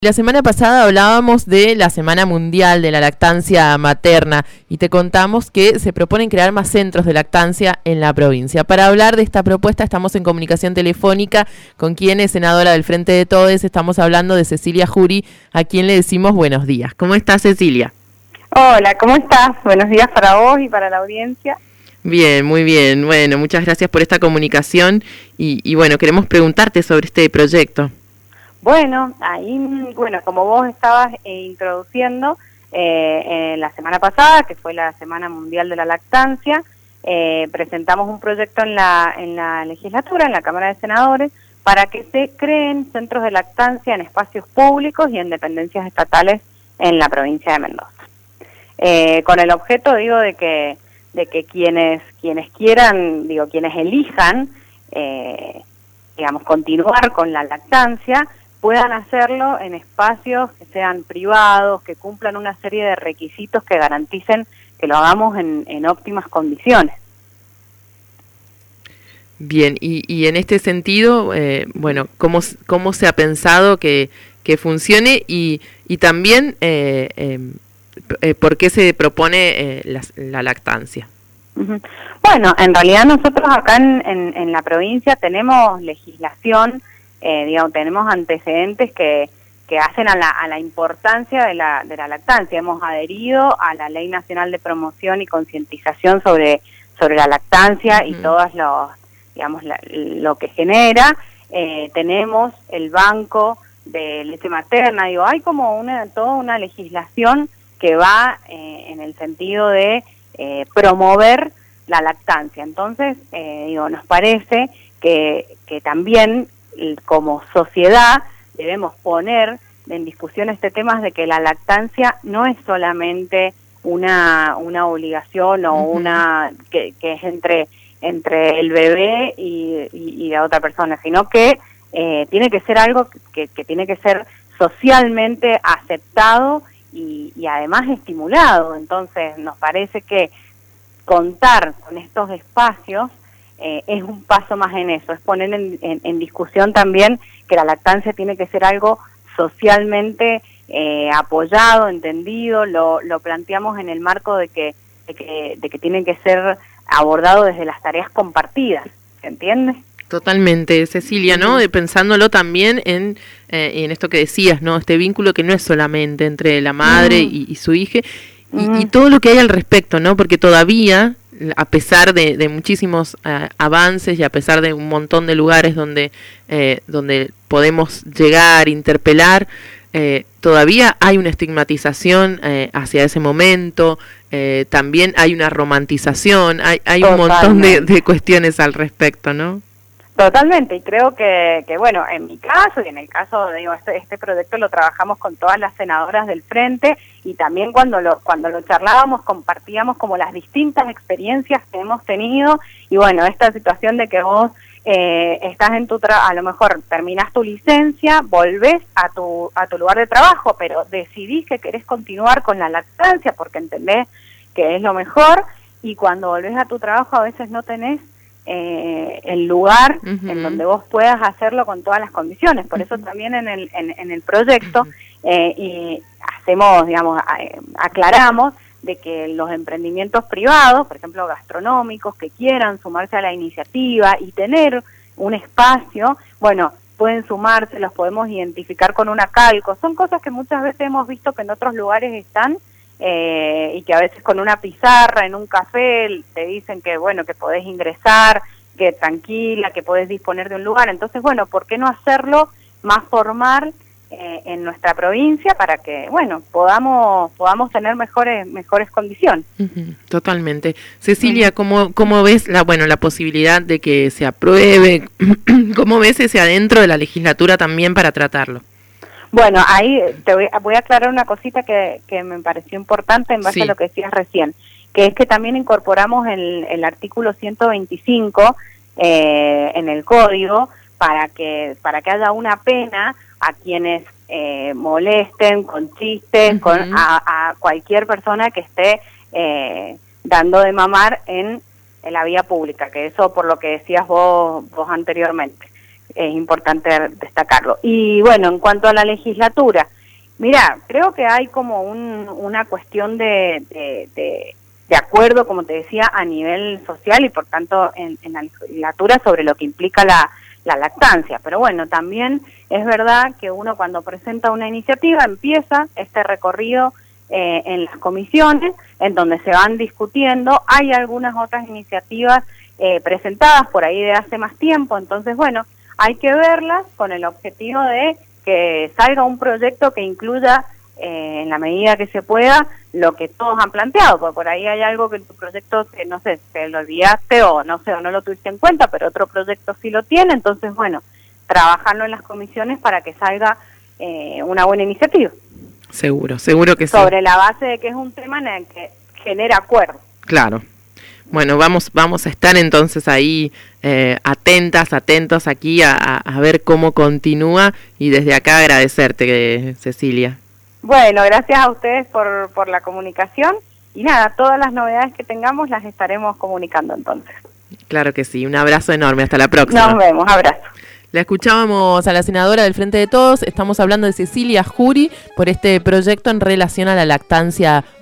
La semana pasada hablábamos de la Semana Mundial de la Lactancia Materna y te contamos que se proponen crear más centros de lactancia en la provincia. Para hablar de esta propuesta estamos en comunicación telefónica con quien es senadora del Frente de Todes. Estamos hablando de Cecilia Jury, a quien le decimos buenos días. ¿Cómo estás, Cecilia? Hola, ¿cómo estás? Buenos días para vos y para la audiencia. Bien, muy bien. Bueno, muchas gracias por esta comunicación y bueno, queremos preguntarte sobre este proyecto. Bueno, como vos estabas introduciendo, la semana pasada, que fue la Semana Mundial de la Lactancia, presentamos un proyecto en la legislatura, en la Cámara de Senadores, para que se creen centros de lactancia en espacios públicos y en dependencias estatales en la provincia de Mendoza. Con el objeto, de que quienes quieran, quienes elijan, continuar con la lactancia, puedan hacerlo en espacios que sean privados, que cumplan una serie de requisitos que garanticen que lo hagamos en óptimas condiciones. Bien, y en este sentido, ¿cómo se ha pensado que funcione y también por qué se propone la lactancia? Uh-huh. Bueno, en realidad nosotros acá en la provincia tenemos legislación, tenemos antecedentes que hacen a la importancia de la lactancia. Hemos adherido a la Ley Nacional de Promoción y Concientización sobre la lactancia y todas lo que genera. Tenemos el banco de leche materna. Hay como toda una legislación que va en el sentido de promover la lactancia. Entonces, nos parece que también como sociedad debemos poner en discusión este tema de que la lactancia no es solamente una obligación o una que es entre el bebé y la otra persona, sino que tiene que ser algo que tiene que ser socialmente aceptado y además estimulado. Entonces nos parece que contar con estos espacios es un paso más en eso, es poner en discusión también que la lactancia tiene que ser algo socialmente apoyado, entendido. Lo planteamos en el marco de que tiene que ser abordado desde las tareas compartidas, ¿se entiende? Totalmente, Cecilia, ¿no? Pensándolo también en esto que decías, ¿no? Este vínculo que no es solamente entre la madre y su hija y todo lo que hay al respecto, ¿no? Porque todavía, a pesar de muchísimos avances y a pesar de un montón de lugares donde podemos llegar, interpelar, todavía hay una estigmatización hacia ese momento, también hay una romantización, hay un montón de cuestiones al respecto, ¿no? Totalmente, y creo que en mi caso y en el caso, este proyecto lo trabajamos con todas las senadoras del Frente, y también cuando lo charlábamos compartíamos como las distintas experiencias que hemos tenido, y esta situación de que vos estás en a lo mejor terminás tu licencia, volvés a tu lugar de trabajo, pero decidís que querés continuar con la lactancia porque entendés que es lo mejor, y cuando volvés a tu trabajo a veces no tenés el lugar en donde vos puedas hacerlo con todas las condiciones. Por eso también en el proyecto y hacemos, aclaramos de que los emprendimientos privados, por ejemplo gastronómicos, que quieran sumarse a la iniciativa y tener un espacio, pueden sumarse, los podemos identificar con una calco. Son cosas que muchas veces hemos visto que en otros lugares están, y que a veces con una pizarra en un café te dicen que que podés ingresar, que tranquila, que podés disponer de un lugar. Entonces, ¿por qué no hacerlo más formal en nuestra provincia para que, podamos tener mejores condiciones? Totalmente. Cecilia, ¿cómo ves la posibilidad de que se apruebe? ¿Cómo ves ese adentro de la legislatura también para tratarlo? Bueno, ahí te voy a aclarar una cosita que me pareció importante en base a lo que decías recién, que es que también incorporamos el artículo 125 en el código para que haya una pena a quienes molesten con chistes, a cualquier persona que esté dando de mamar en la vía pública, que eso por lo que decías vos anteriormente. es importante destacarlo. Y bueno, en cuanto a la legislatura, mira, creo que hay como una cuestión de acuerdo, como te decía, a nivel social y por tanto en la legislatura sobre lo que implica la lactancia. Pero bueno, también es verdad que uno cuando presenta una iniciativa empieza este recorrido en las comisiones, en donde se van discutiendo. Hay algunas otras iniciativas presentadas por ahí de hace más tiempo, entonces bueno, hay que verlas con el objetivo de que salga un proyecto que incluya en la medida que se pueda lo que todos han planteado, porque por ahí hay algo que en tu proyecto, que no sé, te lo olvidaste o no sé, o no lo tuviste en cuenta, pero otro proyecto sí lo tiene, entonces bueno, trabajarlo en las comisiones para que salga una buena iniciativa. Seguro que sí. Sobre la base de que es un tema en el que genera acuerdo. Claro. Bueno, vamos a estar entonces ahí atentos aquí a ver cómo continúa y desde acá agradecerte, Cecilia. Bueno, gracias a ustedes por la comunicación y nada, todas las novedades que tengamos las estaremos comunicando entonces. Claro que sí, un abrazo enorme, hasta la próxima. Nos vemos, abrazo. La escuchábamos a la senadora del Frente de Todos, estamos hablando de Cecilia Jury por este proyecto en relación a la lactancia